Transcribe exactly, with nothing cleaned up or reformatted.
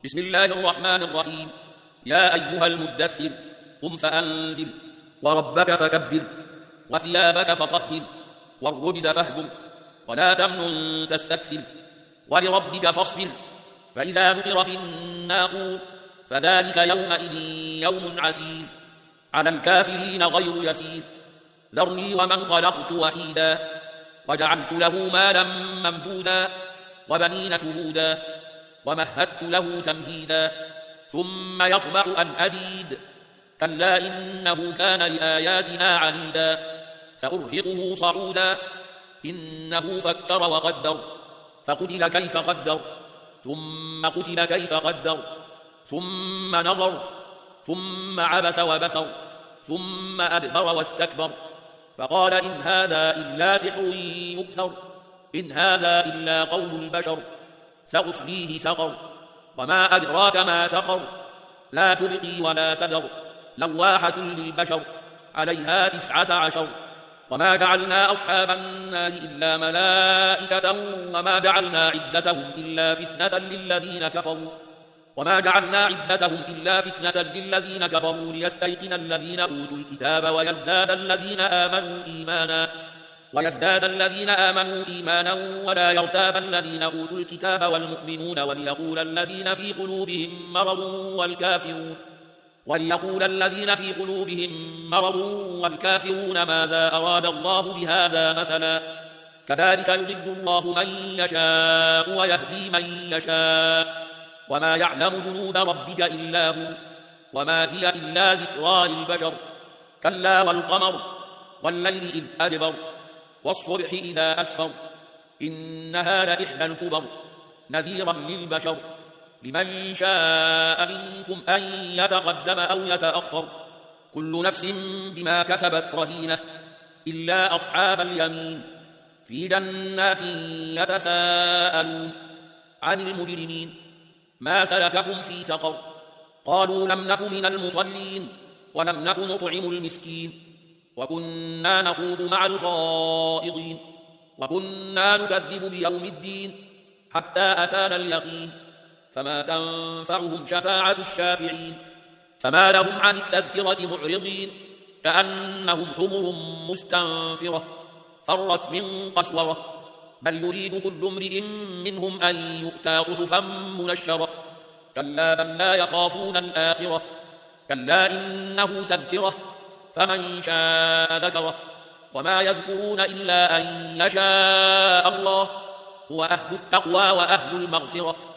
بسم الله الرحمن الرحيم. يا أيها المدثر قم فأنذر وربك فكبر وثيابك فطهر والرجز فاهجر ولا تمنن تستكثر ولربك فاصبر فإذا نقر في الناقور فذلك يومئذ يوم عسير على الكافرين غير يسير. ذرني ومن خلقت وحيدا وجعلت له مالا ممدودا وبنين شهودا ومهدت له تمهيدا ثم يطمع أن أزيد كلا إنه كان لآياتنا عنيدا سأرهقه صعودا إنه فكر وقدر فقتل كيف قدر ثم قتل كيف قدر ثم نظر ثم عبس وبسر ثم أدبر واستكبر فقال إن هذا إلا سحر يؤثر إن هذا إلا قول البشر سأصليه سقر وما أدراك ما سقر لا تبقي ولا تذر لواحة للبشر عليها تسعة عشر. وما جعلنا أصحاب النار إلا ملائكة وما جعلنا عدتهم إلا فتنة للذين كفروا وما جعلنا عدتهم إلا فتنة للذين كفروا ليستيقن الذين أوتوا الكتاب ويزداد الذين آمنوا إيمانا ويزداد الذين آمنوا إيمانا ولا يرتاب الذين أوتوا الكتاب والمؤمنون وليقول الذين في قلوبهم مرض والكافرون وليقول الذين في قلوبهم مرض والكافرون ماذا أراد الله بهذا مثلا كذلك يضل الله من يشاء ويهدي من يشاء وما يعلم جنود ربك إلا هو وما هي إلا ذكرى للبشر. كلا والقمر والليل إذ أدبر والصبح إذا أسفر إنها لإحدى الكبر نذيرا للبشر لمن شاء منكم أن يتقدم أو يتأخر كل نفس بما كسبت رهينة إلا أصحاب اليمين في جنات يتساءلون عن المجرمين ما سلككم في سقر قالوا لم نك من المصلين ولم نك نطعم المسكين وكنا نخوض مع الخائضين وكنا نكذب بيوم الدين حتى أتانا اليقين فما تنفعهم شفاعة الشافعين فما لهم عن التذكرة معرضين كأنهم حمر مستنفرة فرت من قسورة بل يريد كل امرئ منهم أن يؤتى صحفا منشرة كلا بل لا يخافون الآخرة كلا إنه تذكرة فمن شاء ذكره وما يذكرون إلا أن يشاء الله هو أهل التقوى وأهل المغفرة.